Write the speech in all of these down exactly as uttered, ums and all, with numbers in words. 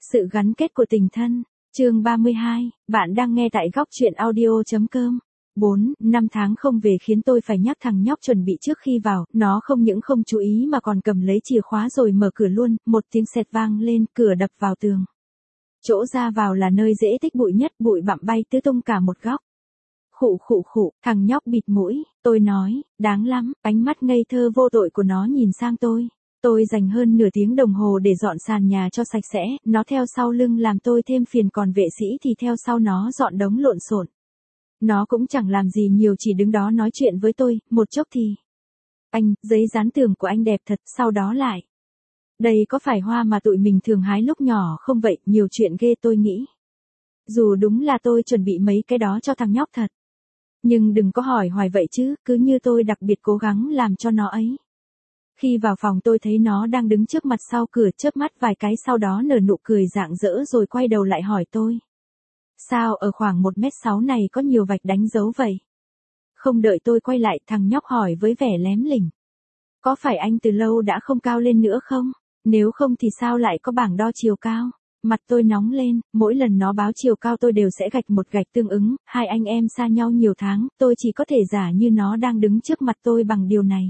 Sự gắn kết của tình thân. Chương ba mươi hai, bạn đang nghe tại góc truyện audio chấm com. bốn, năm tháng không về khiến tôi phải nhắc thằng nhóc chuẩn bị trước khi vào, nó không những không chú ý mà còn cầm lấy chìa khóa rồi mở cửa luôn, một tiếng sẹt vang lên, cửa đập vào tường. Chỗ ra vào là nơi dễ tích bụi nhất, bụi bặm bay tứ tung cả một góc. Khụ khụ khụ, thằng nhóc bịt mũi, tôi nói, đáng lắm, ánh mắt ngây thơ vô tội của nó nhìn sang tôi. Tôi dành hơn nửa tiếng đồng hồ để dọn sàn nhà cho sạch sẽ, nó theo sau lưng làm tôi thêm phiền còn vệ sĩ thì theo sau nó dọn đống lộn xộn. Nó cũng chẳng làm gì nhiều chỉ đứng đó nói chuyện với tôi, một chốc thì. Anh, giấy dán tường của anh đẹp thật, sau đó lại. Đây có phải hoa mà tụi mình thường hái lúc nhỏ không vậy, nhiều chuyện ghê tôi nghĩ. Dù đúng là tôi chuẩn bị mấy cái đó cho thằng nhóc thật. Nhưng đừng có hỏi hoài vậy chứ, cứ như tôi đặc biệt cố gắng làm cho nó ấy. Khi vào phòng tôi thấy nó đang đứng trước mặt sau cửa chớp mắt vài cái sau đó nở nụ cười rạng rỡ rồi quay đầu lại hỏi tôi. Sao ở khoảng một mét sáu này có nhiều vạch đánh dấu vậy? Không đợi tôi quay lại thằng nhóc hỏi với vẻ lém lỉnh. Có phải anh từ lâu đã không cao lên nữa không? Nếu không thì sao lại có bảng đo chiều cao? Mặt tôi nóng lên, mỗi lần nó báo chiều cao tôi đều sẽ gạch một gạch tương ứng, hai anh em xa nhau nhiều tháng, tôi chỉ có thể giả như nó đang đứng trước mặt tôi bằng điều này.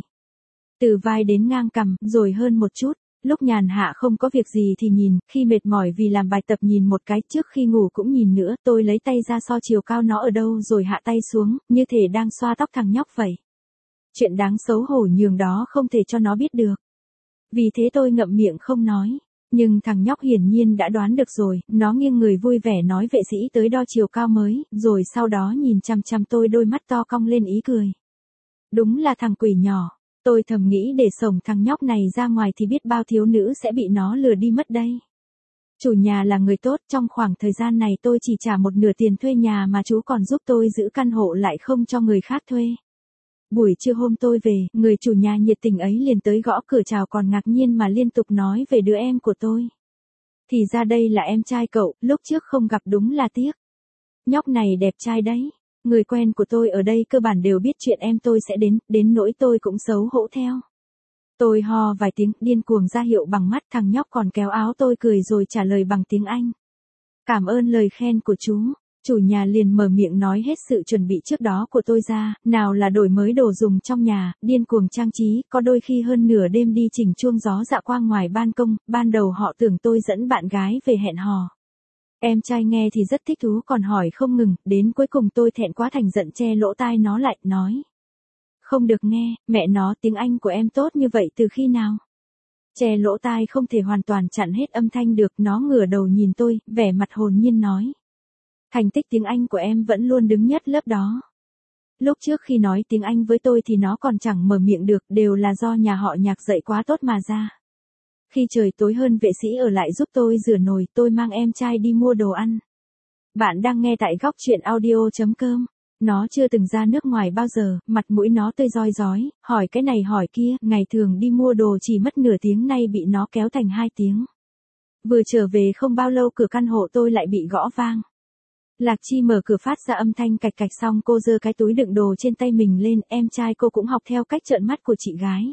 Từ vai đến ngang cằm, rồi hơn một chút, lúc nhàn hạ không có việc gì thì nhìn, khi mệt mỏi vì làm bài tập nhìn một cái, trước khi ngủ cũng nhìn nữa, tôi lấy tay ra so chiều cao nó ở đâu rồi hạ tay xuống, như thể đang xoa tóc thằng nhóc vậy. Chuyện đáng xấu hổ nhường đó không thể cho nó biết được. Vì thế tôi ngậm miệng không nói, nhưng thằng nhóc hiển nhiên đã đoán được rồi, nó nghiêng người vui vẻ nói vệ sĩ tới đo chiều cao mới, rồi sau đó nhìn chằm chằm tôi đôi mắt to cong lên ý cười. Đúng là thằng quỷ nhỏ. Tôi thầm nghĩ để sổng thằng nhóc này ra ngoài thì biết bao thiếu nữ sẽ bị nó lừa đi mất đây. Chủ nhà là người tốt, trong khoảng thời gian này tôi chỉ trả một nửa tiền thuê nhà mà chú còn giúp tôi giữ căn hộ lại không cho người khác thuê. Buổi trưa hôm tôi về, người chủ nhà nhiệt tình ấy liền tới gõ cửa chào còn ngạc nhiên mà liên tục nói về đứa em của tôi. Thì ra đây là em trai cậu, lúc trước không gặp đúng là tiếc. Nhóc này đẹp trai đấy. Người quen của tôi ở đây cơ bản đều biết chuyện em tôi sẽ đến, đến nỗi tôi cũng xấu hổ theo. Tôi ho vài tiếng, điên cuồng ra hiệu bằng mắt, thằng nhóc còn kéo áo tôi cười rồi trả lời bằng tiếng Anh. Cảm ơn lời khen của chú. Chủ nhà liền mở miệng nói hết sự chuẩn bị trước đó của tôi ra, nào là đổi mới đồ dùng trong nhà, điên cuồng trang trí, có đôi khi hơn nửa đêm đi chỉnh chuông gió dạ quang ngoài ban công, ban đầu họ tưởng tôi dẫn bạn gái về hẹn hò. Em trai nghe thì rất thích thú còn hỏi không ngừng, đến cuối cùng tôi thẹn quá thành giận che lỗ tai nó lại, nói. Không được nghe, mẹ nó tiếng Anh của em tốt như vậy từ khi nào? Che lỗ tai không thể hoàn toàn chặn hết âm thanh được, nó ngửa đầu nhìn tôi, vẻ mặt hồn nhiên nói. Thành tích tiếng Anh của em vẫn luôn đứng nhất lớp đó. Lúc trước khi nói tiếng Anh với tôi thì nó còn chẳng mở miệng được, đều là do nhà họ Nhạc dạy quá tốt mà ra. Khi trời tối hơn vệ sĩ ở lại giúp tôi rửa nồi, tôi mang em trai đi mua đồ ăn. Bạn đang nghe tại góc truyện audio chấm com. Nó chưa từng ra nước ngoài bao giờ, mặt mũi nó tươi rói rói, hỏi cái này hỏi kia, ngày thường đi mua đồ chỉ mất nửa tiếng nay bị nó kéo thành hai tiếng. Vừa trở về không bao lâu cửa căn hộ tôi lại bị gõ vang. Lạc Chi mở cửa phát ra âm thanh cạch cạch xong cô giơ cái túi đựng đồ trên tay mình lên, em trai cô cũng học theo cách trợn mắt của chị gái.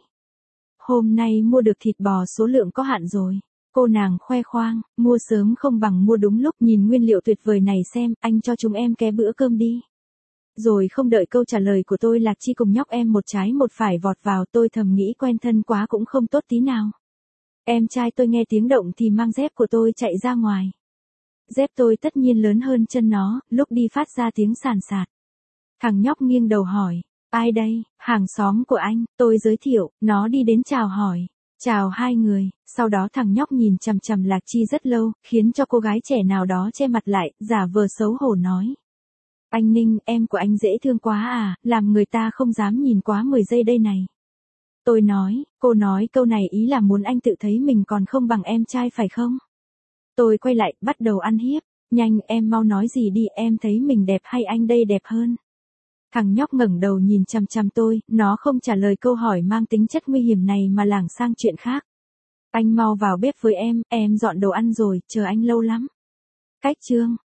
Hôm nay mua được thịt bò số lượng có hạn rồi. Cô nàng khoe khoang, mua sớm không bằng mua đúng lúc, nhìn nguyên liệu tuyệt vời này xem, anh cho chúng em ké bữa cơm đi. Rồi không đợi câu trả lời của tôi Lạc Chi cùng nhóc em một trái một phải vọt vào, tôi thầm nghĩ quen thân quá cũng không tốt tí nào. Em trai tôi nghe tiếng động thì mang dép của tôi chạy ra ngoài. Dép tôi tất nhiên lớn hơn chân nó, lúc đi phát ra tiếng sàn sạt. Thằng nhóc nghiêng đầu hỏi. Ai đây? Hàng xóm của anh, tôi giới thiệu, nó đi đến chào hỏi. Chào hai người, sau đó thằng nhóc nhìn chằm chằm Lạc Chi rất lâu, khiến cho cô gái trẻ nào đó che mặt lại, giả vờ xấu hổ nói. Anh Ninh, em của anh dễ thương quá à, làm người ta không dám nhìn quá mười giây đây này. Tôi nói, cô nói câu này ý là muốn anh tự thấy mình còn không bằng em trai phải không? Tôi quay lại, bắt đầu ăn hiếp. Nhanh, em mau nói gì đi, em thấy mình đẹp hay anh đây đẹp hơn? Thằng nhóc ngẩng đầu nhìn chằm chằm tôi, nó không trả lời câu hỏi mang tính chất nguy hiểm này mà lảng sang chuyện khác. Anh mau vào bếp với em, em dọn đồ ăn rồi, chờ anh lâu lắm. Cách chương.